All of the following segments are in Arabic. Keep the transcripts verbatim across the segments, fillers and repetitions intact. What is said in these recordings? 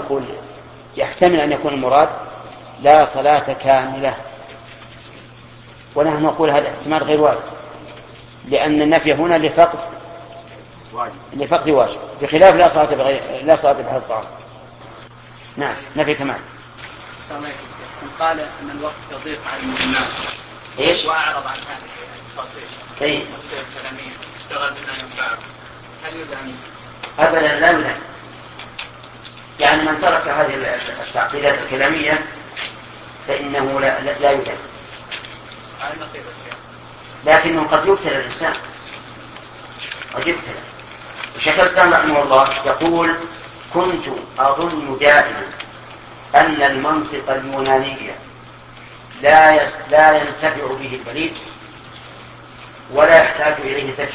نقول يحتمل أن يكون المراد لا صلاة كاملة، ونحن نقول هذا احتمال غير وارد، لأن النفي هنا لفقد لفقد واجب، بخلاف لا صلاة بغير لا صلاة بحال الطعام. نعم نفي كمان. من قال أن الوقت يضيق على الناس إيش؟ وأعرض عن هذه التفاصيل أي التفاصيل الكلامية اشتغل بما ينفعه، هل يدعم؟ أبدا لا يدعم. يعني من ترك هذه التعقيدات الكلامية فإنه لا, لا يدعم، لكنه قد يبتلى الإنسان، قد يبتلى. وشيخ الإسلام رحمه الله يقول: كنت أظن دائما أن المنطق اليوناني لا يس... لا ينتفع به البليد ولا يحتاج إليه الذكي.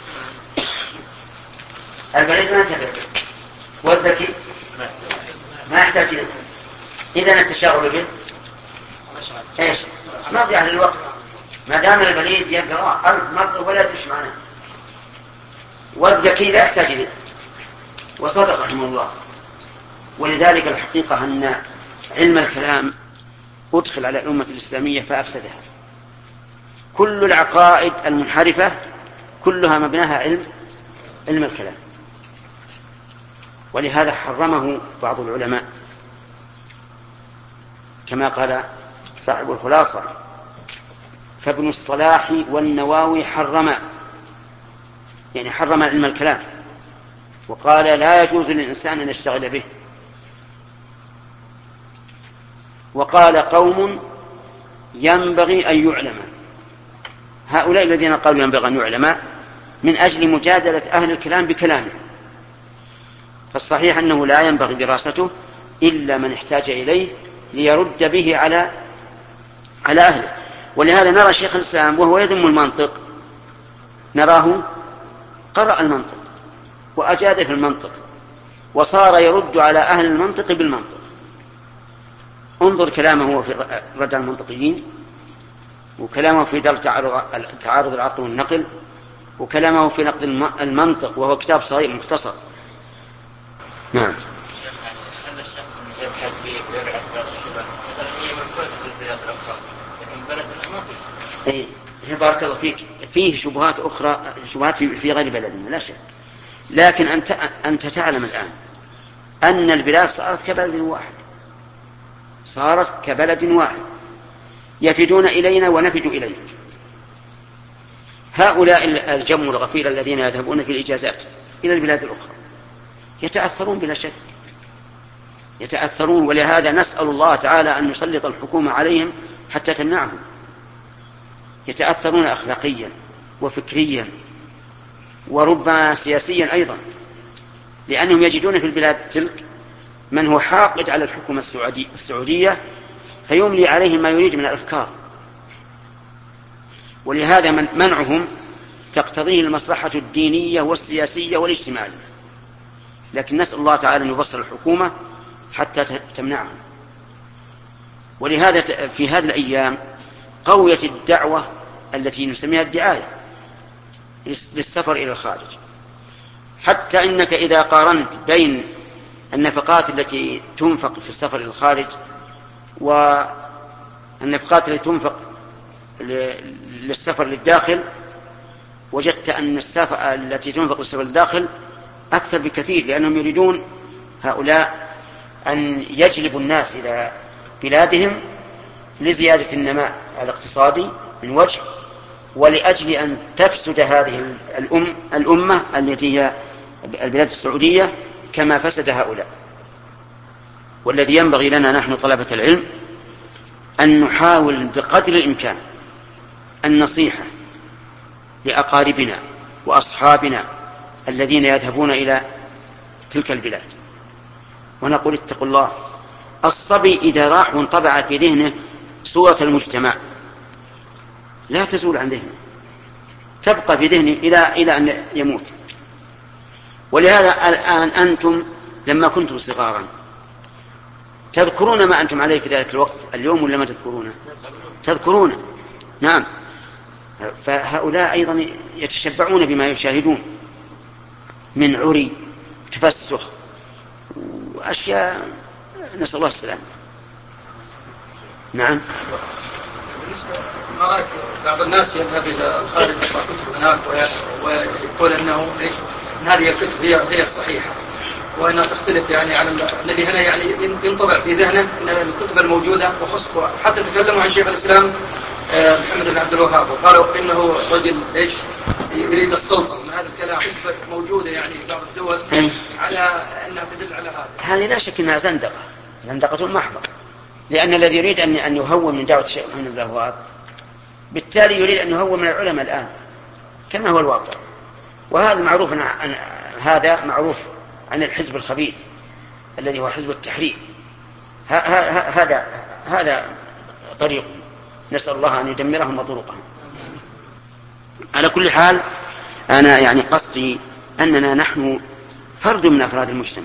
البليد ما ينتفع به والذكي ما يحتاج إليه. إذن التشاغل به إيش؟ مضيعة للوقت، ما دام البليد يقرأ ألف مرة ولا يدرش معناه، والذكي لا يحتاج إليه. وصدق رحمه الله. ولذلك الحقيقة أن علم الكلام أدخل على الأمة الإسلامية فأفسدها. كل العقائد المنحرفة كلها مبناها علم علم الكلام، ولهذا حرمه بعض العلماء كما قال صاحب الخلاصة: فابن الصلاح والنواوي حرما، يعني حرم علم الكلام، وقال لا يجوز للإنسان أن يشتغل به. وقال قوم ينبغي أن يعلم، هؤلاء الذين قالوا ينبغي أن يعلم من أجل مجادلة أهل الكلام بكلامه، فالصحيح أنه لا ينبغي دراسته إلا من احتاج إليه ليرد به على على أهله. ولهذا نرى شيخ الإسلام وهو يذم المنطق نراه قرأ المنطق وأجاد في المنطق وصار يرد على أهل المنطق بالمنطق. انظر كلامه في رد على المنطقيين، وكلامه في درء تعارض العقل والنقل، وكلامه في نقد المنطق وهو كتاب صغير مختصر. نعم. هذا الشخص يبحث فيه ويبحث في الشبهات مثلا هي مشكلة في البلاد الأخرى، لكن بلد ما فيه. إيه بارك الله فيك، فيه شبهات أخرى، شبهات في, في غير بلدنا لا شك، لكن أنت أنت تعلم الآن أن البلاد صارت كبلد واحد، صارت كبلد واحد، يفدون إلينا ونفد إليك. هؤلاء الجم الغفير الذين يذهبون في الإجازات إلى البلاد الأخرى يتأثرون بلا شك، يتأثرون. ولهذا نسأل الله تعالى أن يسلط الحكومة عليهم حتى تمنعهم. يتأثرون أخلاقيا وفكريا وربما سياسيا أيضا، لأنهم يجدون في البلاد تلك من هو حاقد على الحكومة السعودية فيملي عليهم ما يريد من الأفكار، ولهذا من منعهم تقتضيه المصلحة الدينية والسياسية والاجتماعية. لكن نسأل الله تعالى أن يبصر الحكومة حتى تمنعهم. ولهذا في هذه الأيام قوية الدعوة التي نسميها الدعاية للسفر إلى الخارج، حتى إنك إذا قارنت بين النفقات التي تنفق في السفر إلى الخارج والنفقات التي تنفق للسفر للداخل وجدت أن السفر التي تنفق للسفر للداخل أكثر بكثير، لأنهم يريدون هؤلاء أن يجلبوا الناس إلى بلادهم لزيادة النماء الاقتصادي من وجه، ولأجل أن تفسد هذه الأم الأمة التي هي البلاد السعودية كما فسد هؤلاء. والذي ينبغي لنا نحن طلبة العلم أن نحاول بقدر الإمكان النصيحة لأقاربنا وأصحابنا الذين يذهبون إلى تلك البلاد، ونقول اتقوا الله. الصبي إذا راح وانطبع في ذهنه صورة المجتمع لا تزول عن ذهنه، تبقى في ذهنه إلى إلى أن يموت. ولهذا الآن أنتم لما كنتم صغارا تذكرون ما أنتم عليه في ذلك الوقت اليوم ولا ما تذكرونه؟ تذكرونه. نعم. فهؤلاء أيضا يتشبعون بما يشاهدون من عري وتفسخ وأشياء نسأل الله السلامة. نعم. بالنسبة ما رأيك بعض الناس يذهب إلى خارج الكتب هناك ويقول أنه إن هذه الكتب هي هي الصحيحة وأنها تختلف يعني عن الذي هنا يعني ينطبع في ذهنه أن الكتب الموجودة وخصوصا حتى تكلموا عن شيخ الإسلام محمد بن عبد الوهاب وقالوا إنه رجل إيش يريد السلطة من هذا الكلام. كتب موجودة يعني في بعض الدول على أنها تدل على هذا. هذه لا شك أنها زندقة زندقة محضة، لأن الذي يريد أن أن يهون من دعوة الشيخ محمد بن عبد الوهاب بالتالي يريد أن يهون من العلماء الآن كما هو الواقع. وهذا معروف عن هذا معروف عن الحزب الخبيث الذي هو حزب التحرير. هذا هذا طريق نسأل الله أن يدمرهم وطرقهم. على كل حال أنا يعني قصدي أننا نحن فرد من أفراد المجتمع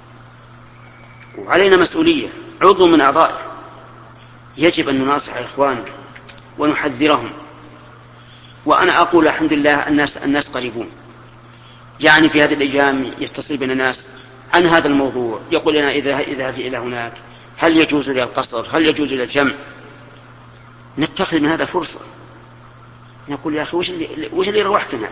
وعلينا مسؤولية، عضو من أعضائه، يجب أن نناصح إخواننا ونحذرهم. وأنا أقول الحمد لله الناس الناس قريبون، يعني في هذه الأيام يتصل بنا ناس عن هذا الموضوع يقول لنا إذا إذا إلى هناك هل يجوز لي القصر، هل يجوز لي الجمع. نتخذ من هذا فرصة، نقول يا أخي وش اللي وش اللي روحك هناك.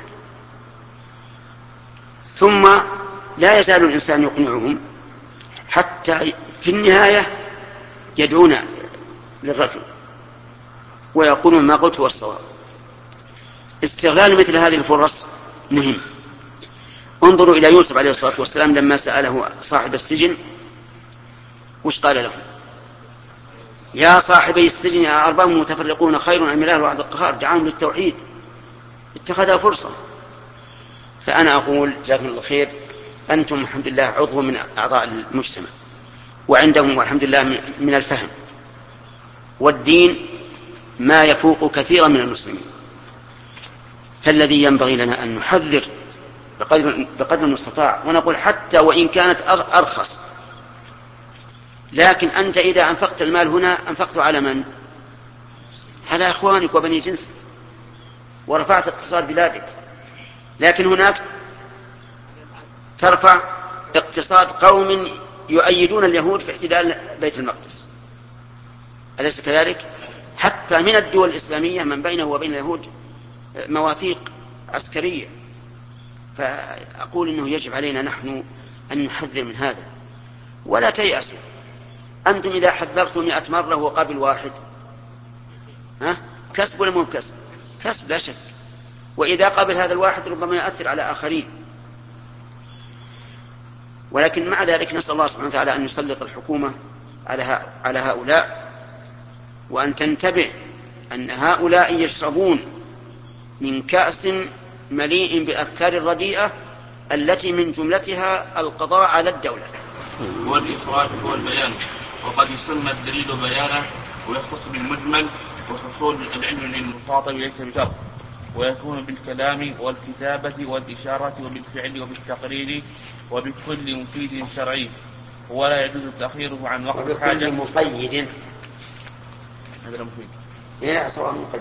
ثم لا يزال الإنسان يقنعهم حتى في النهاية يدعون للرجل ويقولون ما قلت هو الصواب. استغلال مثل هذه الفرص مهم. انظروا إلى يوسف عليه الصلاة والسلام لما سأله صاحب السجن وش قال له؟ يا صاحبي السجن أأرباب متفرقون خير أم الله الواحد القهار دعاهم للتوحيد. اتخذها فرصة. فأنا أقول جزاكم الله خير، أنتم الحمد لله عضو من أعضاء المجتمع وعندهم والحمد لله من الفهم والدين ما يفوق كثيرا من المسلمين. فالذي ينبغي لنا أن نحذر بقدر, بقدر المستطاع ونقول حتى وإن كانت أرخص، لكن أنت إذا أنفقت المال هنا أنفقته على من؟ على أخوانك وبني جنسك ورفعت اقتصاد بلادك. لكن هناك ترفع اقتصاد قوم يؤيدون اليهود في احتلال بيت المقدس، أليس كذلك؟ حتى من الدول الإسلامية من بينه وبين اليهود مواثيق عسكرية. فأقول إنه يجب علينا نحن أن نحذر من هذا ولا تيأسوا. أنتم إذا حذرتم مئة مرة وقابل واحد ها كسب ولا مو كسب؟ كسب لا شك. وإذا قابل هذا الواحد ربما يؤثر على آخرين. ولكن مع ذلك نسأل الله سبحانه وتعالى أن يسلط الحكومة على هؤلاء وأن تنتبه أن هؤلاء يشربون من كأس مليء بالأفكار الرديئة التي من جملتها القضاء على الدولة. هو الإخراج هو البيان، وقد يسمى الدليل بيانا ويختص بالمجمل، وحصول العلم للمخاطب ليس بشرط، ويكون بالكلام والكتابة والإشارة وبالفعل وبالتقرير وبكل مفيد شرعي، ولا يجوز تأخيره عن وقت الحاجة. وبكل مقيد هذا المفيد لا سواء مقيد.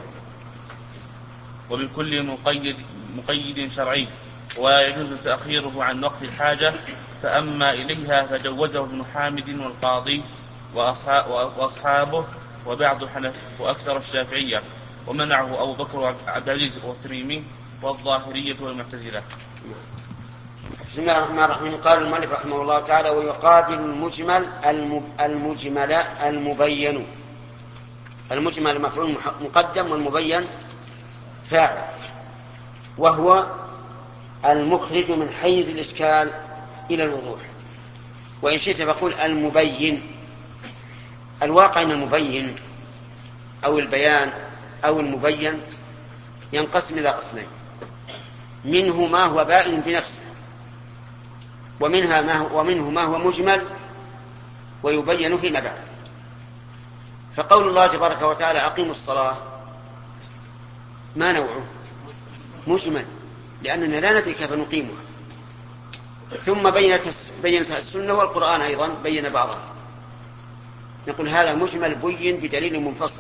وبكل مقيد مقيد شرعي ولا يجوز تأخيره عن وقت الحاجة. فأما إليها فجوزه ابن حامد والقاضي وأصحابه وبعض حنف وأكثر الشافعية، ومنعه أبو بكر عبد العزيز والتريمي والظاهرية والمعتزلة. بسم الله الرحمن الرحيم. قال المؤلف رحمه الله تعالى: ويقابل المجمل المجمل المبين. المجمل مفعول مقدم والمبين فاعل، وهو المخرج من حيز الإشكال إلى الوضوح. وإن شئت فقول المبين. الواقع أن المبين أو البيان أو المبين ينقسم إلى قسمين: منه ما هو بائن بنفسه، ومنها ما هو ومنه ما هو مجمل ويبين فيما بعد. فقول الله تبارك وتعالى أقيموا الصلاة ما نوعه؟ مجمل، لأننا لا ندري كيف نقيمها. ثم بينتها السنة والقرآن أيضا بين بعضها، نقول هذا مجمل بين بدليل منفصل.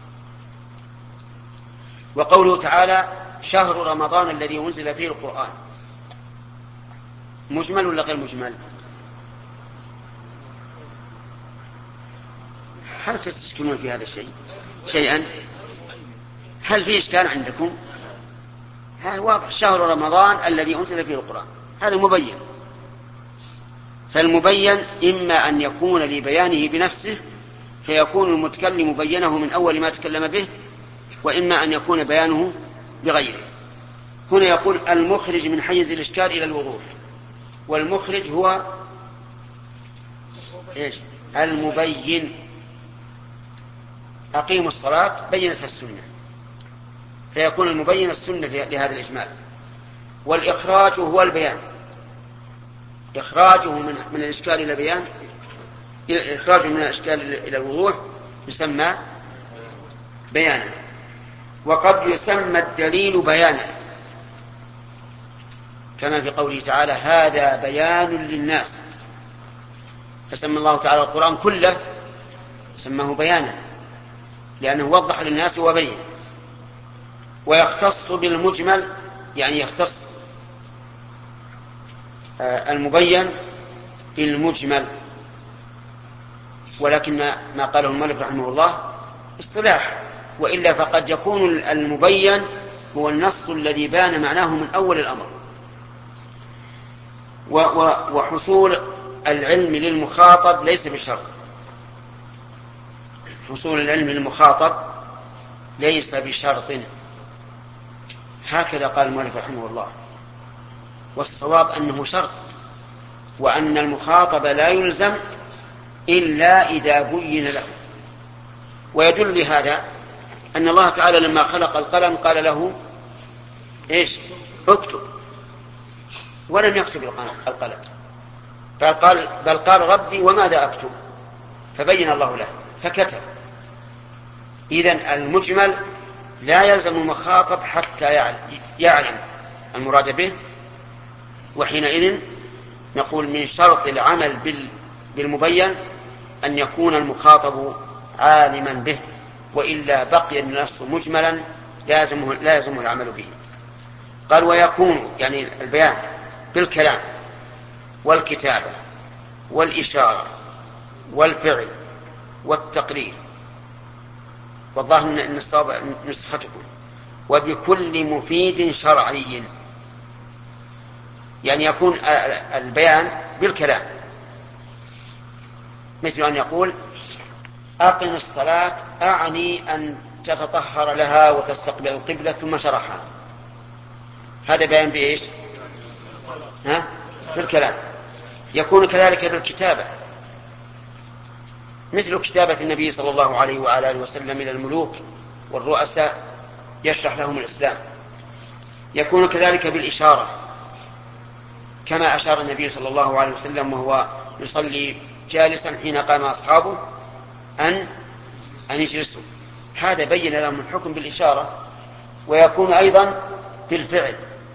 وقوله تعالى شهر رمضان الذي أنزل فيه القرآن، مجمل ولا غير مجمل؟ هل تستشكلون في هذا الشيء شيئا؟ هل في إشكال عندكم؟ هذا واضح، شهر رمضان الذي أنزل فيه القرآن هذا مبين. فالمبين إما أن يكون لبيانه بنفسه فيكون المتكلم بينه من أول ما تكلم به، وإما أن يكون بيانه بغيره. هنا يقول المخرج من حيز الإشكال إلى الوضوح، والمخرج هو إيش؟ المبين. أقيموا الصلاة بينت السنة، فيكون المبين السنة لهذا الإجمال. والإخراج هو البيان، إخراجه من, من الإشكال إلى بيان، إخراجه من الإشكال إلى الوضوح يسمى بيانا. وقد يسمى الدليل بيانا كما في قوله تعالى هذا بيان للناس، فسمى الله تعالى القرآن كله سماه بيانا لأنه وضح للناس وبين. ويختص بالمجمل، يعني يختص المبين بالمجمل، ولكن ما قاله المؤلف رحمه الله اصطلاح، وإلا فقد يكون المبين هو النص الذي بان معناه من أول الأمر. وحصول العلم للمخاطب ليس بشرط، حصول العلم للمخاطب ليس بشرط، هكذا قال المؤلف رحمه الله. والصواب أنه شرط، وأن المخاطب لا يلزم إلا إذا بين له. ويدل لهذا أن الله تعالى لما خلق القلم قال له إيش؟ اكتب، ولم يكتب القلم، فقال بل قال ربي وماذا أكتب، فبين الله له فكتب. إذن المجمل لا يلزم المخاطب حتى يعلم المراد به، وحينئذ نقول من شرط العمل بالمبين أن يكون المخاطب عالما به، وإلا بقي النص مجملا لازمه, لازمه العمل به. قال ويكون يعني البيان بالكلام والكتابة والإشارة والفعل والتقرير، والله أن الصواب نسختكم وبكل مفيد شرعي، يعني يكون البيان بالكلام، مثل أن يقول أقم الصلاة أعني أن تتطهر لها وتستقبل القبلة ثم شرحها، هذا بيان بإيش؟ ها؟ بالكلام. يكون كذلك بالكتابة، مثل كتابة النبي صلى الله عليه وعلى آله وسلم إلى الملوك والرؤساء يشرح لهم الإسلام. يكون كذلك بالإشارة، كما أشار النبي صلى الله عليه وسلم وهو يصلي جالسا حين قام أصحابه أن أن يجلسوا، هذا بين لهم الحكم بالإشارة. ويكون أيضا بالفعل،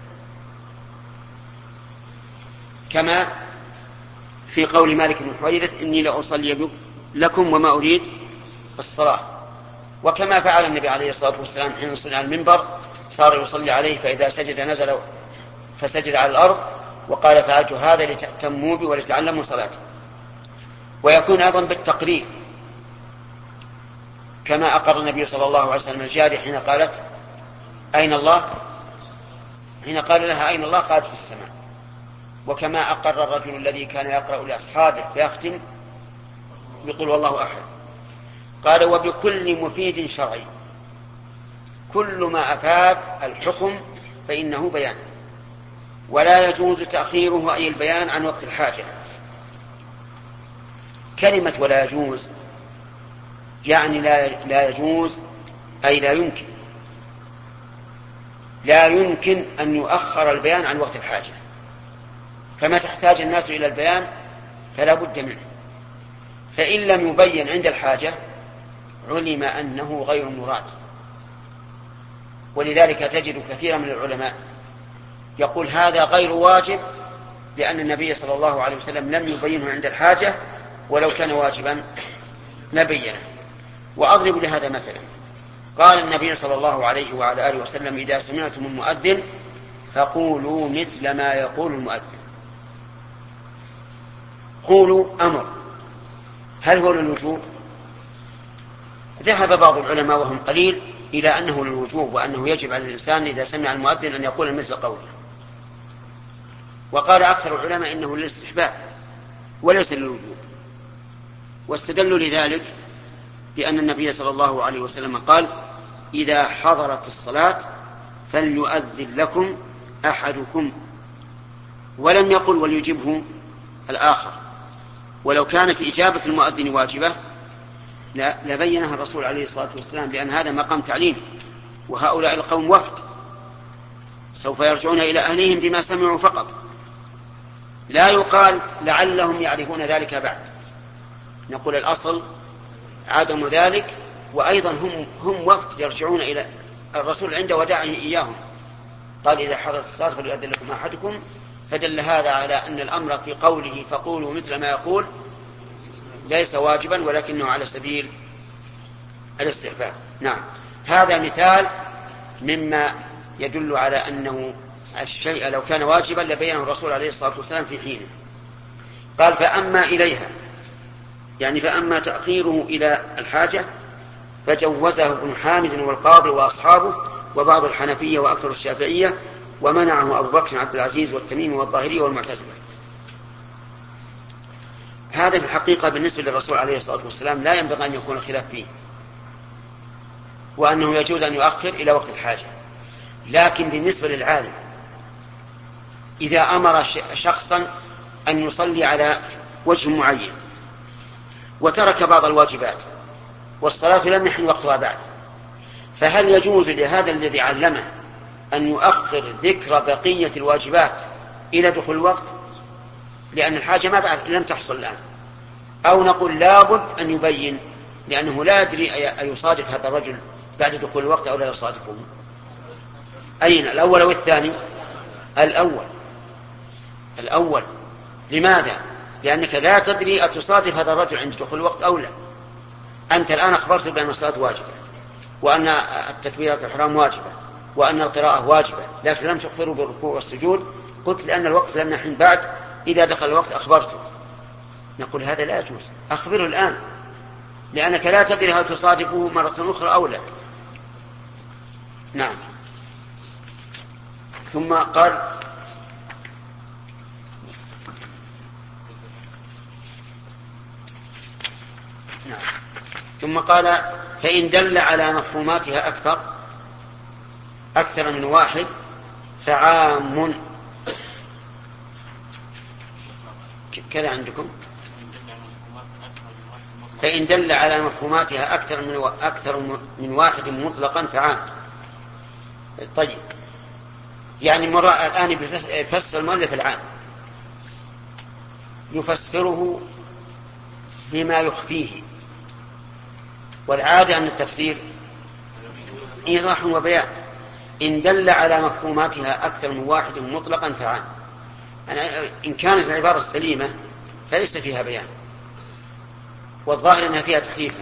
كما في قول مالك بن حويرث إني لأصلي لكم وما أريد الصلاة، وكما فعل النبي عليه الصلاة والسلام حين صلى على المنبر صار يصلي عليه، فإذا سجد نزل فسجد على الأرض وقال فعلت هذا لتأتموا بي ولتعلموا صلاتي. ويكون أيضا بالتقرير، كما أقر النبي صلى الله عليه وسلم الجارية حين قالت أين الله، حين قال لها أين الله قالت في السماء. وكما أقر الرجل الذي كان يقرأ لأصحابه فيختم يقول والله أحد. قال وبكل مفيد شرعي، كل ما أفاد الحكم فإنه بيان، ولا يجوز تأخيره أي البيان عن وقت الحاجة. كلمة ولا يجوز يعني لا, لا يجوز أي لا يمكن، لا يمكن أن يؤخر البيان عن وقت الحاجة، فما تحتاج الناس إلى البيان فلا بد منه، فإن لم يبين عند الحاجة علم أنه غير مراد. ولذلك تجد كثيرا من العلماء يقول هذا غير واجب لأن النبي صلى الله عليه وسلم لم يبينه عند الحاجة، ولو كان واجبا لبينه. وأضرب لهذا مثلا، قال النبي صلى الله عليه وعلى آله وسلم إذا سمعتم المؤذن فقولوا مثل ما يقول المؤذن. قولوا أمر، هل هو للوجوب؟ ذهب بعض العلماء وهم قليل إلى أنه للوجوب، وأنه يجب على الإنسان إذا سمع المؤذن أن يقول مثل قوله. وقال أكثر العلماء إنه للاستحباب وليس للوجوب، واستدلوا لذلك بأن النبي صلى الله عليه وسلم قال: إذا حضرت الصلاة فليؤذن لكم أحدكم، ولم يقل وليجبه الآخر. ولو كانت إجابة المؤذن واجبة لبينها الرسول عليه الصلاة والسلام، لأن هذا مقام تعليم، وهؤلاء القوم وفد سوف يرجعون إلى أهلهم بما سمعوا فقط، لا يقال لعلهم يعرفون ذلك بعد. نقول الأصل عدم ذلك، وأيضا هم, هم وفد يرجعون إلى الرسول عند وداعه إياهم. قال: إذا حضرت الصلاة فليؤذن لكم أحدكم، فدل هذا على أن الأمر في قوله فقولوا مثل ما يقول ليس واجبا، ولكنه على سبيل الاستحباب. نعم، هذا مثال مما يدل على أنه الشيء لو كان واجبا لبينه الرسول عليه الصلاة والسلام في حينه. قال: فأما إليها، يعني فأما تأخيره إلى الحاجة فجوزه ابن حامد والقاضي وأصحابه وبعض الحنفية وأكثر الشافعية، ومنعه أبو بكر عبد العزيز والتميمي والظاهري والمعتزلة. هذا في الحقيقة بالنسبة للرسول عليه الصلاة والسلام لا ينبغي أن يكون خلاف فيه، وأنه يجوز أن يؤخر إلى وقت الحاجة. لكن بالنسبة للعالم إذا أمر شخصا أن يصلي على وجه معين وترك بعض الواجبات والصلاة لم يحن وقتها بعد، فهل يجوز لهذا الذي علمه أن يؤخر ذكر بقية الواجبات إلى دخول الوقت، لأن الحاجة ما بعد لم تحصل الآن؟ أو نقول لابد أن يبين، لأنه لا يدري أيصادف هذا الرجل بعد دخول الوقت أو لا يصادفه؟ أين الأول أو الثاني؟ الأول. الأول. لماذا؟ لأنك لا تدري أتصادف هذا الرجل عند دخول الوقت أو لا. أنت الآن أخبرت بأن الصلاة واجبة، وأن التكبيرات الحرام واجبة، وأن القراءة واجبة، لكن لم تخبره بالركوع والسجود. قلت لأن الوقت لم يحن بعد، إذا دخل الوقت أخبرته. نقول هذا لا يجوز، أخبره الآن، لأنك لا تدري هل تصادفه مرة أخرى أو لا. نعم. ثم قال: نعم. ثم قال: فإن دل على مفهوماتها أكثر أكثر من واحد فعام. كذا عندكم؟ فإن دل على مفهوماتها أكثر من أكثر من واحد مطلقا فعام. طيب، يعني مرة الآن يفسر المؤلف العام، يفسره بما يخفيه، والعادة أن التفسير إيضاح وبيان. إن دل على مفهوماتها أكثر من واحد مطلقا فعام، يعني إن كانت العبارة السليمة فليس فيها بيان، والظاهر أنها فيها تحريفا.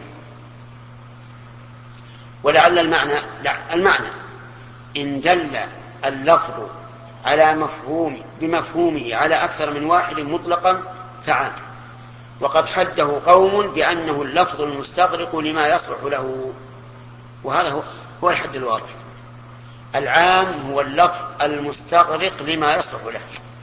ولعل المعنى لا المعنى إن دل اللفظ على مفهوم بمفهومه على أكثر من واحد مطلقا فعام، وقد حده قوم بأنه اللفظ المستغرق لما يصلح له، وهذا هو, هو الحد الواضح. العام هو اللفظ المستغرق لما يصلح له.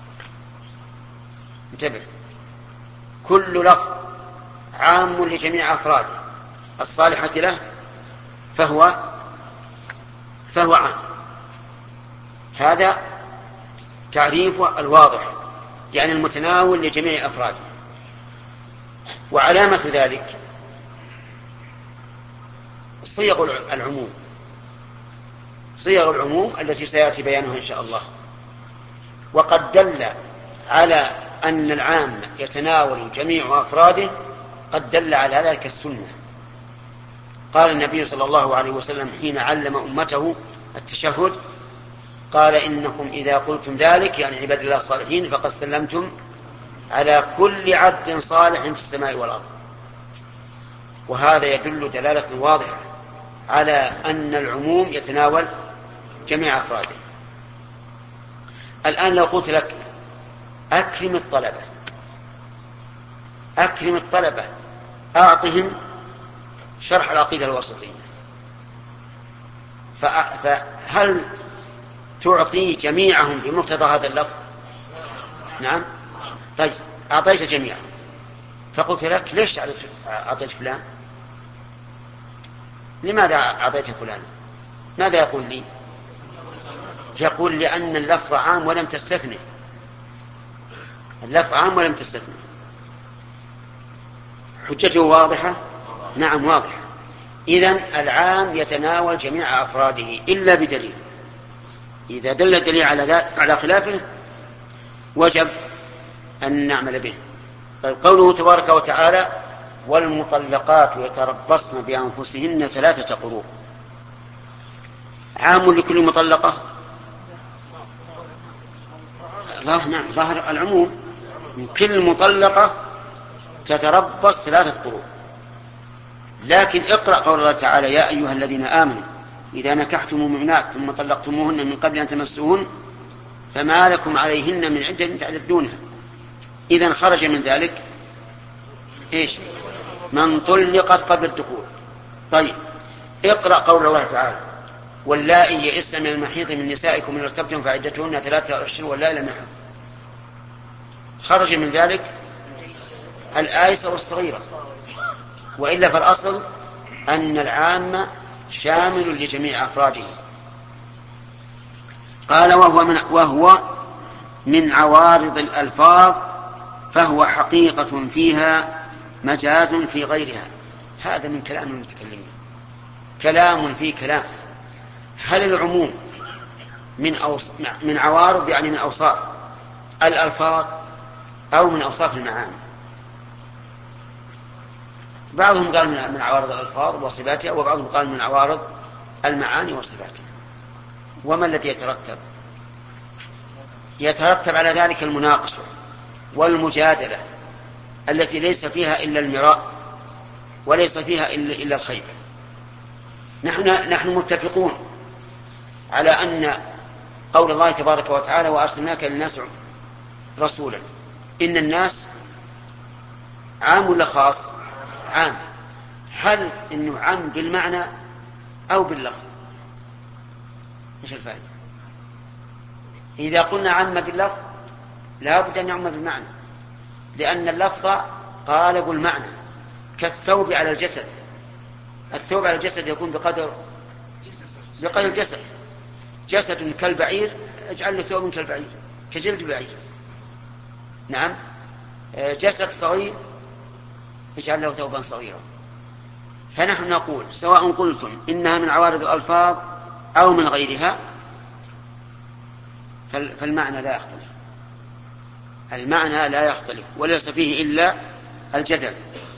انتبه، كل لفظ عام لجميع أفراده الصالحة له فهو فهو عام. هذا تعريفه الواضح، يعني المتناول لجميع أفراده. وعلامة ذلك صيغ العموم صيغ العموم التي سيأتي بيانها إن شاء الله. وقد دل على أن العام يتناول جميع أفراده، قد دل على ذلك السنة. قال النبي صلى الله عليه وسلم حين علم أمته التشهد: قال: إنكم إذا قلتم ذلك، يعني عباد الله الصالحين، فقد سلمتم على كل عبد صالح في السماء والأرض. وهذا يدل دلالة واضحة على أن العموم يتناول جميع أفراده. الآن لو قلت لك أكرم الطلبة أكرم الطلبة أعطهم شرح العقيدة الواسطية، فهل تعطي جميعهم بمقتضى هذا اللفظ؟ نعم. طيب أعطيت جميعهم، فقلت لك ليش أعطيت فلان؟ لماذا أعطيت فلان؟ ماذا يقول لي؟ يقول لأن اللفظ عام ولم تستثني، اللفظ عام ولم تستثني. حجته واضحة؟ نعم واضحة. إذن العام يتناول جميع أفراده إلا بدليل، إذا دل الدليل على على خلافه وجب أن نعمل به. طيب قوله تبارك وتعالى والمطلقات يتربصن بأنفسهن ثلاثة قروء، عام لكل مطلقة؟ نعم ظاهر العموم، كل مطلقة تتربص ثلاثة قروء. لكن اقرأ قول الله تعالى يا أيها الذين آمنوا إذا نكحتم المؤمنات ثم طلقتموهن من قبل أن تمسوهن فما لكم عليهن من عدة تعتدونها. إذن خرج من ذلك إيش؟ من طلقت قبل الدخول. طيب اقرأ قول الله تعالى واللائي يئسن من المحيض من نسائكم إن ارتبتم فعدتهن ثلاثة أشهر واللائي لم يحض. خرج من ذلك الآيسة والصغيرة، وإلا فالأصل أن العام شامل لجميع أفراده. قال وهو من, وهو من عوارض الألفاظ فهو حقيقة فيها مجاز في غيرها. هذا من كلام المتكلمين، كلام في كلام. هل العموم من, أوص... من عوارض يعني من أوصاف الألفاظ أو من أوصاف المعاني؟ بعضهم قال من عوارض الألفاظ وصفاتها، وبعضهم قال من عوارض المعاني وصفاتها. وما الذي يترتب؟ يترتب على ذلك المناقشة والمجادلة التي ليس فيها إلا المراء وليس فيها إلا الخير. نحن, نحن متفقون على أن قول الله تبارك وتعالى وأرسلناك للناس رسولا، إن الناس عام ولا خاص؟ عام. هل إنه عام بالمعنى أو باللفظ؟ إيش الفائدة؟ إذا قلنا عام باللفظ لا بد أن يعم بالمعنى، لأن اللفظ قالب المعنى، كالثوب على الجسد. الثوب على الجسد يكون بقدر بقدر الجسد. جسد كالبعير اجعل له ثوب كالبعير كجلد البعير. نعم. جسد صغير اجعل له ثوبا صغيرا. فنحن نقول سواء قلتم إنها من عوارض الألفاظ أو من غيرها فالمعنى لا يختلف، المعنى لا يختلف وليس فيه إلا الجدل.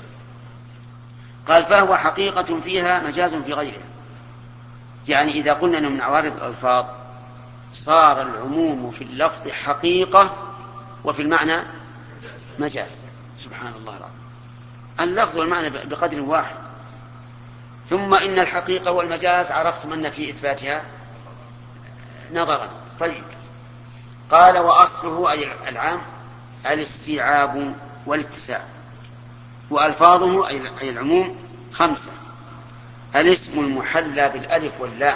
قال فهو حقيقة فيها مجاز في غيرها، يعني إذا قلنا أنه من عوارض الألفاظ صار العموم في اللفظ حقيقة وفي المعنى مجاز. سبحان الله العظيم، اللفظ والمعنى بقدر واحد. ثم إن الحقيقة والمجاز عرفتم أن في إثباتها نظرا. طيب قال وأصله أي العام الاستيعاب والاتساع، وألفاظه أي العموم خمسة: الاسم المحلى بالألف واللام،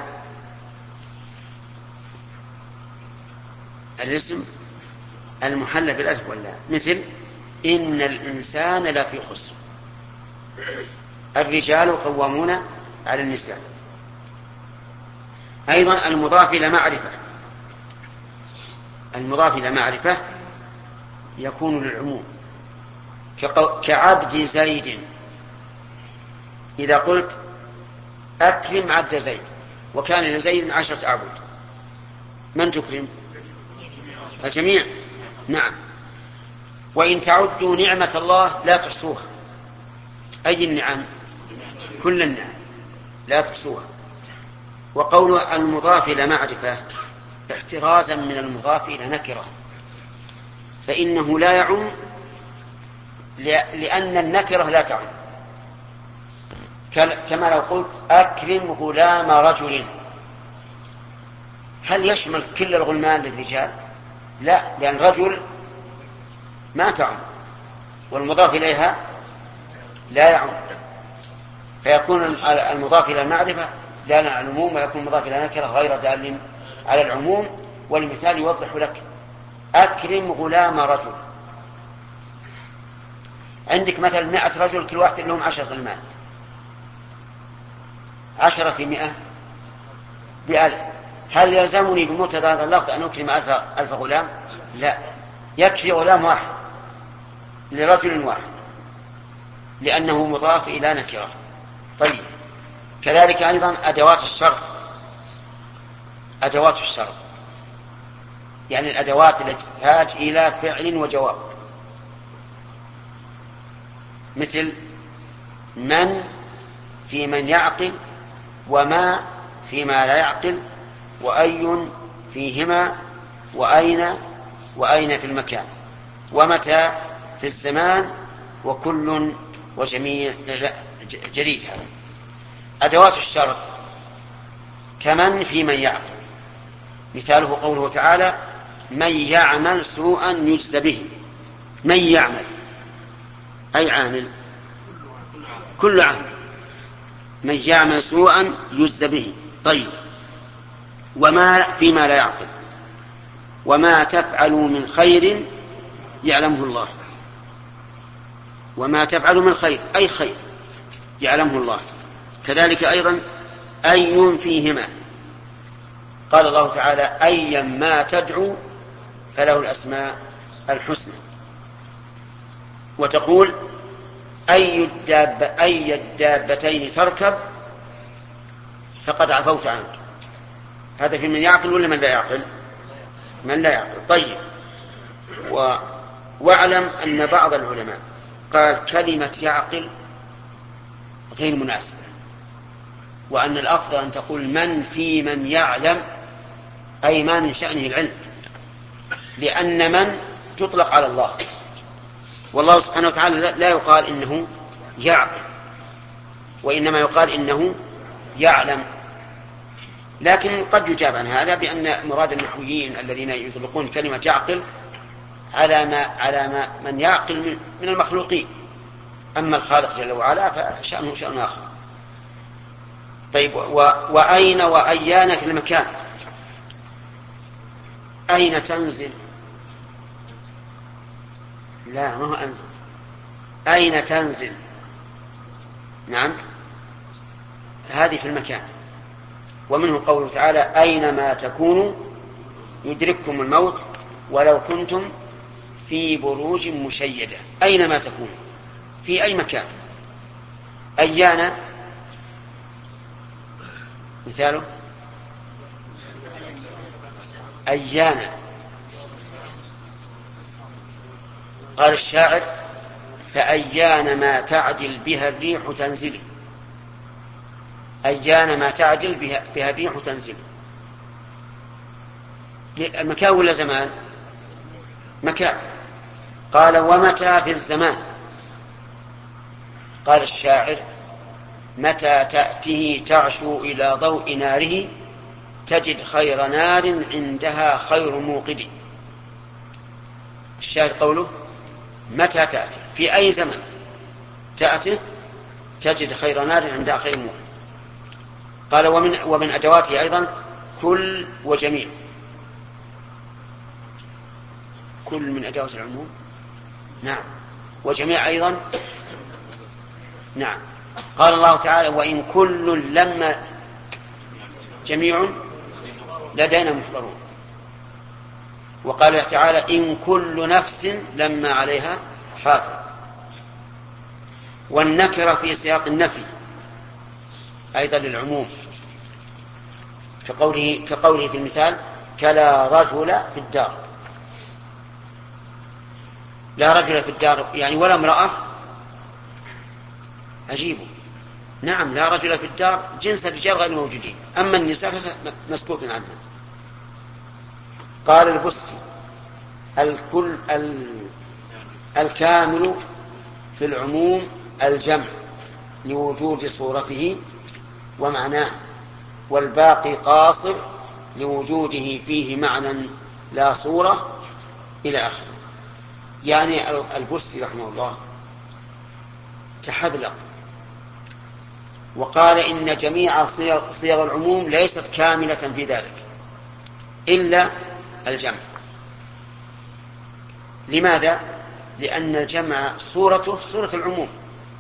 الاسم المحلى بالألف واللام مثل إن الإنسان لفي خسر، الرجال قوامون على النساء. أيضا المضاف إلى معرفة، المضاف إلى معرفة يكون للعموم كعبد زيد. إذا قلت أكرم عبد زيد وكان لزيد عشرة أعبد، من تكرم؟ الجميع. نعم. وإن تعدوا نعمة الله لا تحصوها، أي النعم؟ كل النعم لا تحصوها. وقول المضاف إلى معرفة احترازا من المضاف إلى نكرة، فإنه لا يعم لأن النكرة لا تعم، كما لو قلت أكرم غلام رجل، هل يشمل كل الغلمان للرجال؟ لا، لأن رجل ما تعم والمضاف إليها لا يعم. فيكون المضاف إلى المعرفة دالا على العموم، ويكون المضاف إلى نكرة غير دال على العموم. والمثال يوضح لك: أكرم غلام رجل. عندك مثلا مئة رجل، كل واحد لهم عشر غلمان، عشرة في مئة بألف. هل يلزمني بمقتضى هذا اللفظ أن أكرم ألف, ألف غلام؟ لا، يكفي غلام واحد لرجل واحد، لأنه مضاف إلى نكرة. طيب، كذلك أيضا أدوات الشرط. أدوات الشرط يعني الأدوات التي تحتاج إلى فعل وجواب، مثل من في من يعقل، وما فيما لا يعقل، وأي فيهما، وأين وأين في المكان، ومتى في الزمان، وكل وجميع جريد. هذا أدوات الشرط. كمن في من يعقل، مثاله قوله تعالى: من يعمل سوءا يجز به. من يعمل أي عامل؟ كل عامل. من يعمل سوءا يجز به. طيب، وما فيما لا يعقل: وما تفعلوا من خير يعلمه الله. وما تفعلوا من خير أي خير يعلمه الله. كذلك أيضا أي فيهما، قال الله تعالى: أيا ما تدعو فله الأسماء الحسنى. وتقول: أي الداب أي الدابتين تركب فقد عفوت عنك. هذا في من يعقل ولا من لا يعقل؟ من لا يعقل. طيب، و... واعلم أن بعض العلماء قال كلمة يعقل غير مناسبة، وأن الأفضل أن تقول من في من يعلم، أي ما من شأنه العلم، لأن من تطلق على الله، والله سبحانه وتعالى لا يقال إنه يعقل، وإنما يقال إنه يعلم. لكن قد يجاب عن هذا بأن مراد النحويين الذين يطلقون كلمة يعقل على ما على ما من يعقل من المخلوقين، أما الخالق جل وعلا فشأنه شأن آخر. طيب، و... وأين وأيان في المكان. أين تنزل؟ لا، ما هو أنزل. أين تنزل؟ نعم، هذه في المكان. ومنه قوله تعالى: أينما تكونوا يدرككم الموت ولو كنتم في بروج مشيدة. أينما تكونوا، في أي مكان. أيانا مثاله: أيانا. قال الشاعر: فأيان ما تعدل بها الريح تنزل. أيان ما تعدل بها, بها الريح تنزل. المكان ولا زمان؟ مكان. قال: ومتى في الزمان. قال الشاعر: متى تأته تعشو إلى ضوء ناره تجد خير نار عندها خير موقد. الشاهد قوله: متى تأتي، في أي زمن تأتي تجد خير نار عندها خير موقد. قال: ومن, ومن أدواته أيضا كل وجميع. كل من أدوات العموم. نعم. وجميع أيضا. نعم. قال الله تعالى: وإن كل لما جميع لدينا محضرون. وقال تعالى: إن كل نفس لما عليها حافظ. والنكرة في سياق النفي أيضا للعموم، كقوله, كقوله في المثال: كلا رجل في الدار. لا رجل في الدار يعني ولا امرأة. عجيب. نعم، لا رجل في الدار جنس الرجال غير موجودين، أما النساء مسكوت عنها. قال البستي: الكل الكامل في العموم الجمع لوجود صورته ومعناه، والباقي قاصر لوجوده فيه معنى لا صورة، إلى آخره. يعني البستي رحمه الله تحذلق وقال إن جميع صيغ, صيغ العموم ليست كاملة في ذلك إلا الجمع. لماذا؟ لأن الجمع صورته صورة العموم.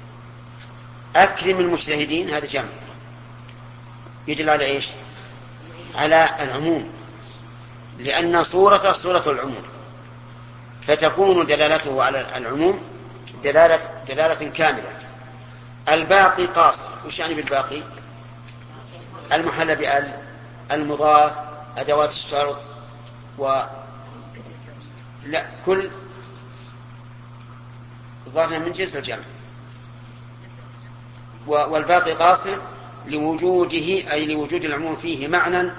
أكرم المجتهدين هذا جمع يدل على إيش؟ على العموم، لأن صورته صورة العموم، فتكون دلالته على العموم دلالة, دلالة كاملة. الباقي قاصر. وش يعني بالباقي؟ المحل بأل، المضاف، أدوات الشرط، و لا كل ظاهر من جنس الجمع. والباقي قاصر لوجوده، أي لوجود العموم فيه معنى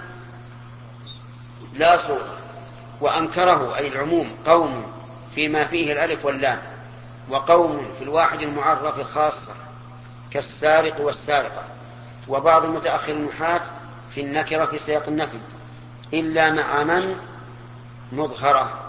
لا صورة. وأنكره أي العموم قوم فيما فيه الألف واللام، وقوم في الواحد المعرف خاصة كالسارق والسارقة، وبعض المتأخر النحاة في النكرة في سياق النفي إلا مع من مظهرة.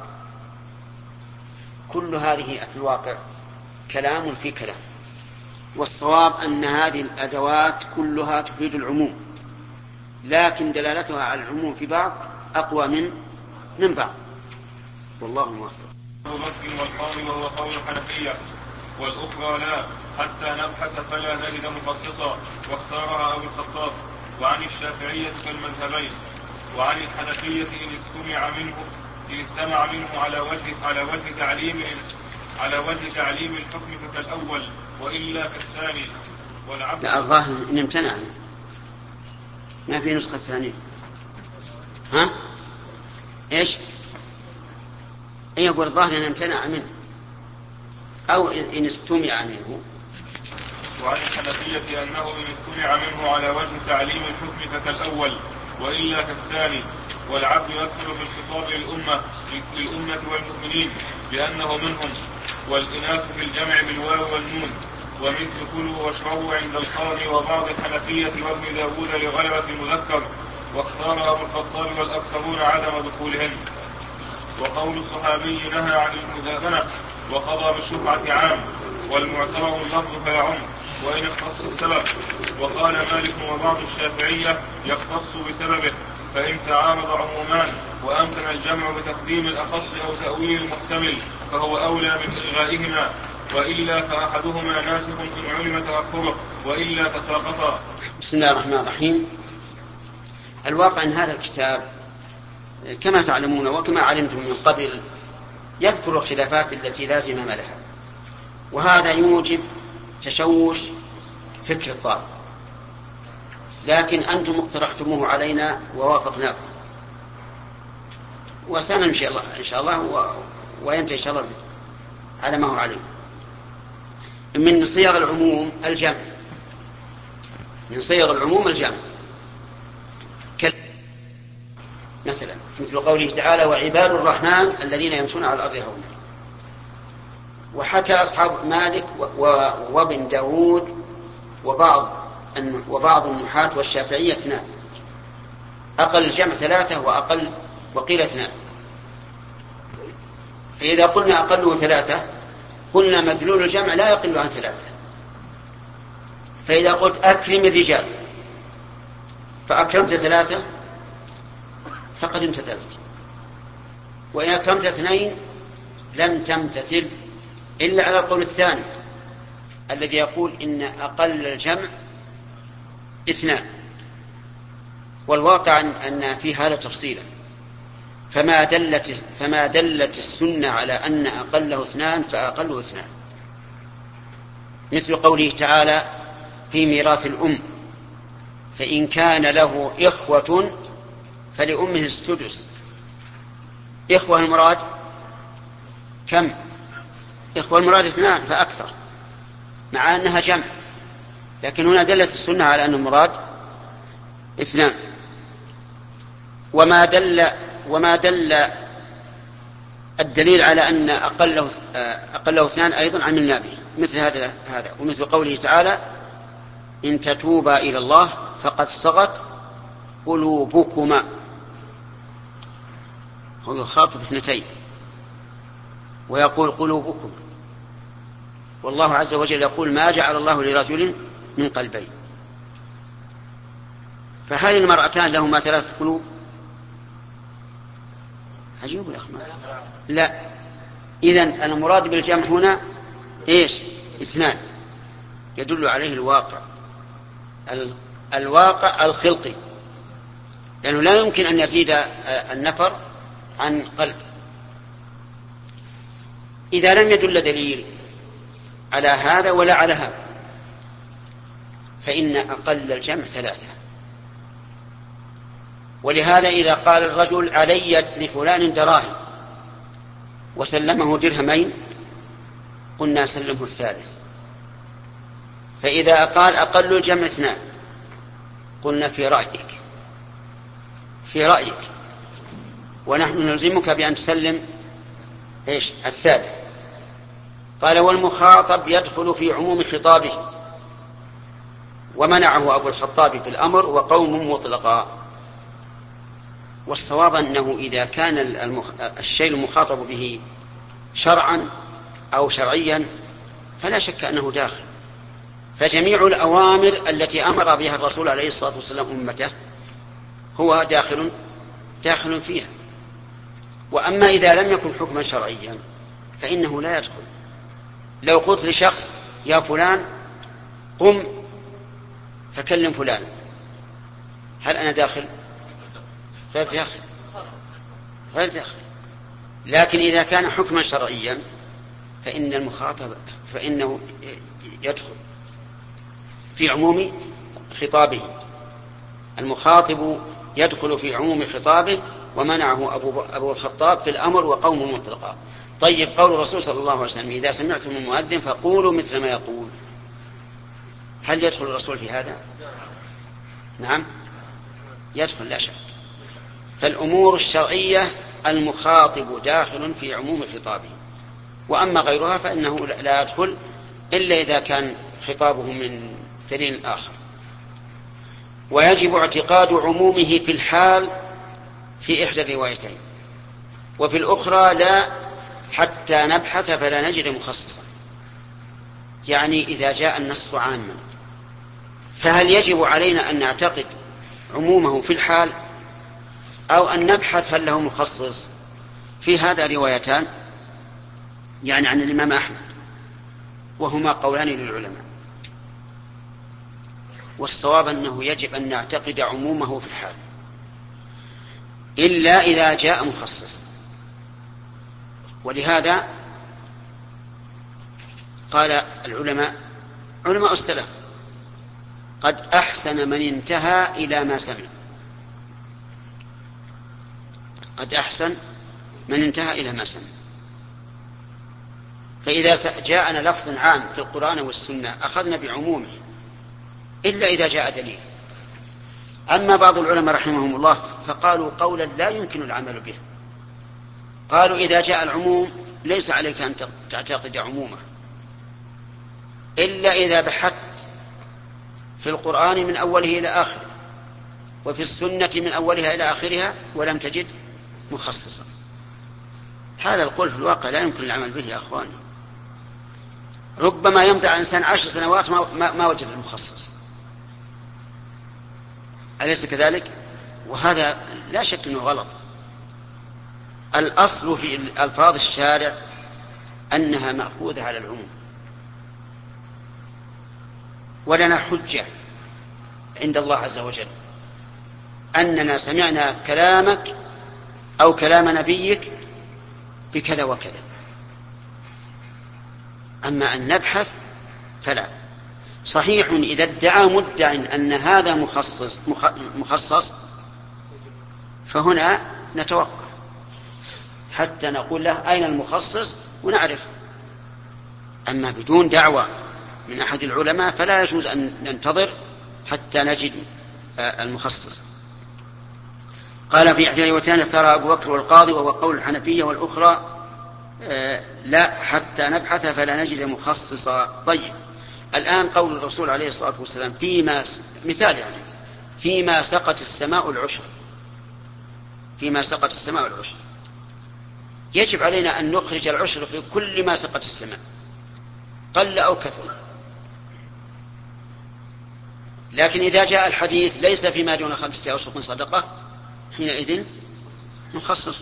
كل هذه في الواقع كلام في كلام، والصواب أن هذه الأدوات كلها تفيد العموم، لكن دلالتها على العموم في بعض أقوى من من بعض. والله موفق. أبو بكر والقول وهو قول الحنفية، والأخرى لا حتى نبحث فلا نجد مخصصا، واختارها أبو الخطاب. وعن الشافعية كالمذهبين. وعن الحنفية إن استمع منه إن استمع منه على وجه على وجه تعليم على وجه تعليم الحكم فكالأول، وإلا كالثاني. والعبد لا الظاهر إن امتنع، ما في نسخة ثانية. ها إيش؟ إيه يقول الظاهر إن امتنع منه أو إن استمع منه. وعن الحنفية أنه إن استمع منه على وجه تعليم الحكم فكالأول، وإلا كالثاني. والعبد يدخل في الخطاب للأمة للأمة والمؤمنين لأنه منهم، والإناث في الجمع بالواو والنون. ومثل كلوا واشربوا عند القاضي وبعض الحنفية وابن داود لغلبة المذكر، واختار أبو الخطاب والأكثرون عدم دخولهن. وقول الصحابي نهى عن المزابنة وقضى بالشفعة عام، والمعتبر اللفظ فيعم وإن اختص السبب. وقال مالك وبعض الشافعية يختص بسببه، فإن تعارض عمومان وأمكن الجمع بتقديم الأخص أو تأويل المحتمل فهو أولى من إلغائهما، وإلا فأحدهما ناسخ إن علم تأخره، وإلا تساقطا. بسم الله الرحمن الرحيم. الواقع أن هذا الكتاب كما تعلمون وكما علمتم من قبل يذكر الخلافات التي لا زمام لها، وهذا يوجب تشوش فكر الطالب، لكن أنتم اقترحتموه علينا ووافقناكم، وسنمشي إن شاء الله وينتهي إن شاء الله على ما هو عليه. من صيغ العموم الجمع، من صيغ العموم الجمع مثلا مثل قوله تعالى وعباد الرحمن الذين يمشون على الأرض هونا. وحكى أصحاب مالك وابن داود وبعض وبعض النحاة والشافعية اثنان، أقل الجمع ثلاثة وأقل وقيل اثنان. فإذا قلنا أقله ثلاثة قلنا مدلول الجمع لا يقل عن ثلاثة. فإذا قلت أكرم الرجال فأكرمت ثلاثة فقد امتثلت، وإن أكرمت اثنين لم تمتثل إلا على القول الثاني الذي يقول إن أقل الجمع اثنان. والواقع أن في هذا تفصيلا، فما دلت, فما دلت السنة على أن أقله اثنان فأقله اثنان، مثل قوله تعالى في ميراث الأم فإن كان له إخوة فلأمه السدس. إخوة المراد كم؟ إخوة المراد اثنان فأكثر، مع أنها جمع، لكن هنا دلت السنة على أن المراد اثنان. وما دل وما دل الدليل على أن أقله أقله اثنان أيضا عملنا به، مثل هذا هذا ومثل قوله تعالى إن تتوبا إلى الله فقد صغت قلوبكما. هو يخاطب اثنتين ويقول قلوبكم، والله عز وجل يقول ما جعل الله لرجل من قلبين. فهل المرأتان لهما ثلاث قلوب؟ عجيب يا أخي. لا، إذن المراد بالجمع هنا إيش؟ اثنان، يدل عليه الواقع، الواقع الخلقي، لأنه لا يمكن أن يزيد النفر عن قلب. إذا لم يدل دليل على هذا ولا على هذا فإن أقل الجمع ثلاثة. ولهذا إذا قال الرجل علي لفلان دراهم وسلمه درهمين قلنا سلمه الثالث. فإذا قال أقل الجمع اثنان قلنا في رأيك في رأيك ونحن نلزمك بأن تسلم إيش؟ الثالث. قال والمخاطب يدخل في عموم خطابه ومنعه أبو الخطاب في الأمر وقوم مطلقا. والصواب أنه إذا كان المخ... الشيء المخاطب به شرعا أو شرعيا فلا شك أنه داخل. فجميع الأوامر التي أمر بها الرسول عليه الصلاة والسلام أمته هو داخل داخل فيها. وأما إذا لم يكن حكما شرعيا فإنه لا يدخل. لو قلت لشخص يا فلان قم فكلم فلان، هل أنا داخل؟ غير داخل غير داخل. لكن إذا كان حكما شرعيا فإن المخاطب فإنه يدخل في عموم خطابه. المخاطب يدخل في عموم خطابه ومنعه أبو, أبو الخطاب في الأمر وقوم مطلقا. طيب قول الرسول صلى الله عليه وسلم إذا سمعتم المؤذن فقولوا مثل ما يقول، هل يدخل الرسول في هذا؟ نعم يدخل لا شك. فالأمور الشرعية المخاطب داخل في عموم خطابه، وأما غيرها فإنه لا يدخل إلا إذا كان خطابه من دليل آخر. ويجب اعتقاد عمومه في الحال في إحدى الروايتين، وفي الأخرى لا حتى نبحث فلا نجد مخصصا. يعني إذا جاء النص عاما فهل يجب علينا أن نعتقد عمومه في الحال أو أن نبحث هل له مخصص؟ في هذا روايتان يعني عن الإمام أحمد وهما قولان للعلماء. والصواب أنه يجب أن نعتقد عمومه في الحال إلا إذا جاء مخصص. ولهذا قال العلماء علماء السلف قد أحسن من انتهى إلى ما سمع. قد أحسن من انتهى إلى ما سمع. فإذا جاءنا لفظ عام في القرآن والسنة أخذنا بعمومه إلا إذا جاء دليل. أما بعض العلماء رحمهم الله فقالوا قولا لا يمكن العمل به، قالوا إذا جاء العموم ليس عليك أن تعتقد عمومه إلا إذا بحثت في القرآن من أوله إلى آخره وفي السنة من أولها إلى آخرها ولم تجد مخصصا. هذا القول في الواقع لا يمكن العمل به يا أخواني. ربما يمضي إنسان عشر سنوات ما, ما وجد المخصص، أليس كذلك؟ وهذا لا شك أنه غلط. الأصل في ألفاظ الشارع أنها مأخوذة على العموم، ولنا حجة عند الله عز وجل أننا سمعنا كلامك أو كلام نبيك بكذا وكذا. أما أن نبحث فلا. صحيح إذا ادعى مدع أن هذا مخصص, مخصص فهنا نتوقف حتى نقول له أين المخصص ونعرف. أما بدون دعوة من أحد العلماء فلا يجوز أن ننتظر حتى نجد المخصص. قال في إحدى الروايتين اختار أبو بكر والقاضي وهو قول الحنفية، والأخرى لا حتى نبحث فلا نجد مخصصا. طيب الآن قول الرسول عليه الصلاة والسلام فيما مثال يعني فيما سقت السماء العشر، فيما سقت السماء العشر، يجب علينا أن نخرج العشر في كل ما سقت السماء قل أو كثر. لكن إذا جاء الحديث ليس فيما دون خمسة أوسق صدقة حينئذ نخصص.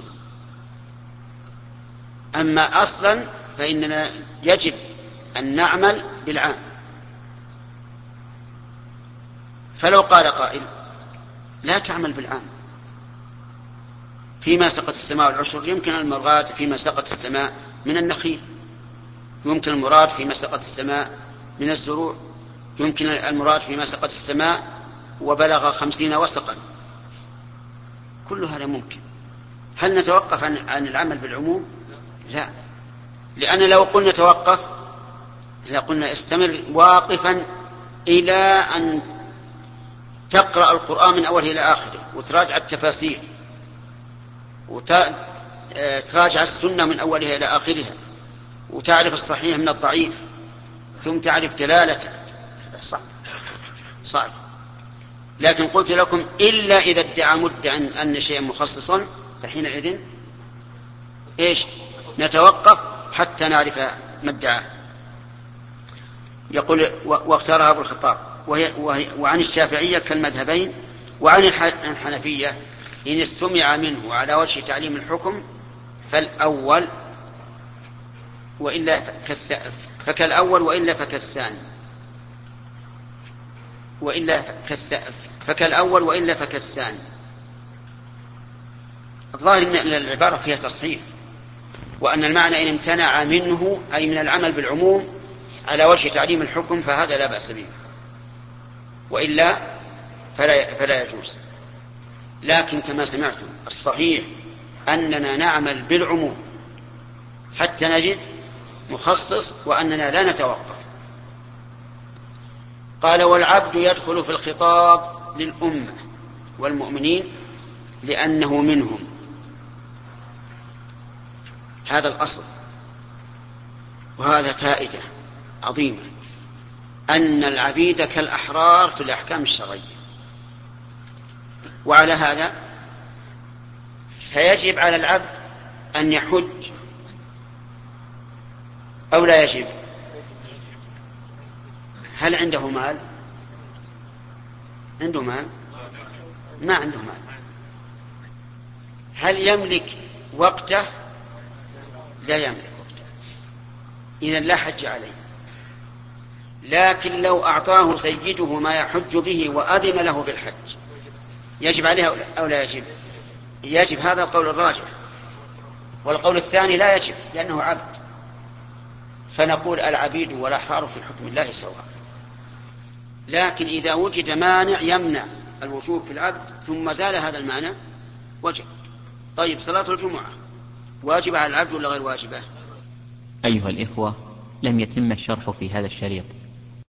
أما أصلا فإننا يجب أن نعمل بالعام. فلو قال قائل لا تعمل بالعام، فيما سقط السماء والعشر يمكن المراد فيما سقط السماء من النخيل، يمكن المراد فيما سقط السماء من الزروع، يمكن المراد فيما سقط السماء وبلغ خمسين وسقا، كل هذا ممكن. هل نتوقف عن, عن العمل بالعموم؟ لا، لأن لو قلنا توقف لقلنا استمر واقفا إلى أن تقرأ القرآن من أوله إلى آخره وتراجع التفاسير وتراجع السنة من أولها إلى آخرها وتعرف الصحيح من الضعيف ثم تعرف دلالته. هذا صعب صعب. لكن قلت لكم إلا إذا ادعى مدعٍ أن شيئا مخصصا فحينئذ إيش نتوقف حتى نعرف ما ادعاه. يقول واختارها أبو الخطاب وهي وهي وعن الشافعية كالمذهبين وعن الحنفية إن استمع منه على وجه تعليم الحكم فالأول وإلا فكالأول وإلا فكالثاني وإلا فكالأول وإلا فكالثاني. الظاهر أن العبارة فيها تصحيح، وأن المعنى إن امتنع منه أي من العمل بالعموم على وجه تعليم الحكم فهذا لا بأس به، وإلا فلا, فلا يجوز. لكن كما سمعتم الصحيح أننا نعمل بالعموم حتى نجد مخصص وأننا لا نتوقف. قال والعبد يدخل في الخطاب للأمة والمؤمنين لأنه منهم. هذا الأصل، وهذا فائدة عظيمة أن العبيد كالأحرار في الأحكام الشرعية. وعلى هذا فيجب على العبد أن يحج أو لا يجب؟ هل عنده مال؟ عنده مال؟ ما عنده مال. هل يملك وقته؟ لا يملك وقته، إذن لا حج عليه. لكن لو أعطاه سيده ما يحج به وأذن له بالحج يجب عليه أو لا يجب؟ يجب. هذا القول الراجح. والقول الثاني لا يجب لأنه عبد. فنقول العبيد والأحرار في حكم الله سواء. لكن إذا وجد مانع يمنع الوجوب في العبد ثم زال هذا المانع وجب. طيب صلاة الجمعة واجبة على العبد ولا غير واجبة؟ أيها الإخوة، لم يتم الشرح في هذا الشريط،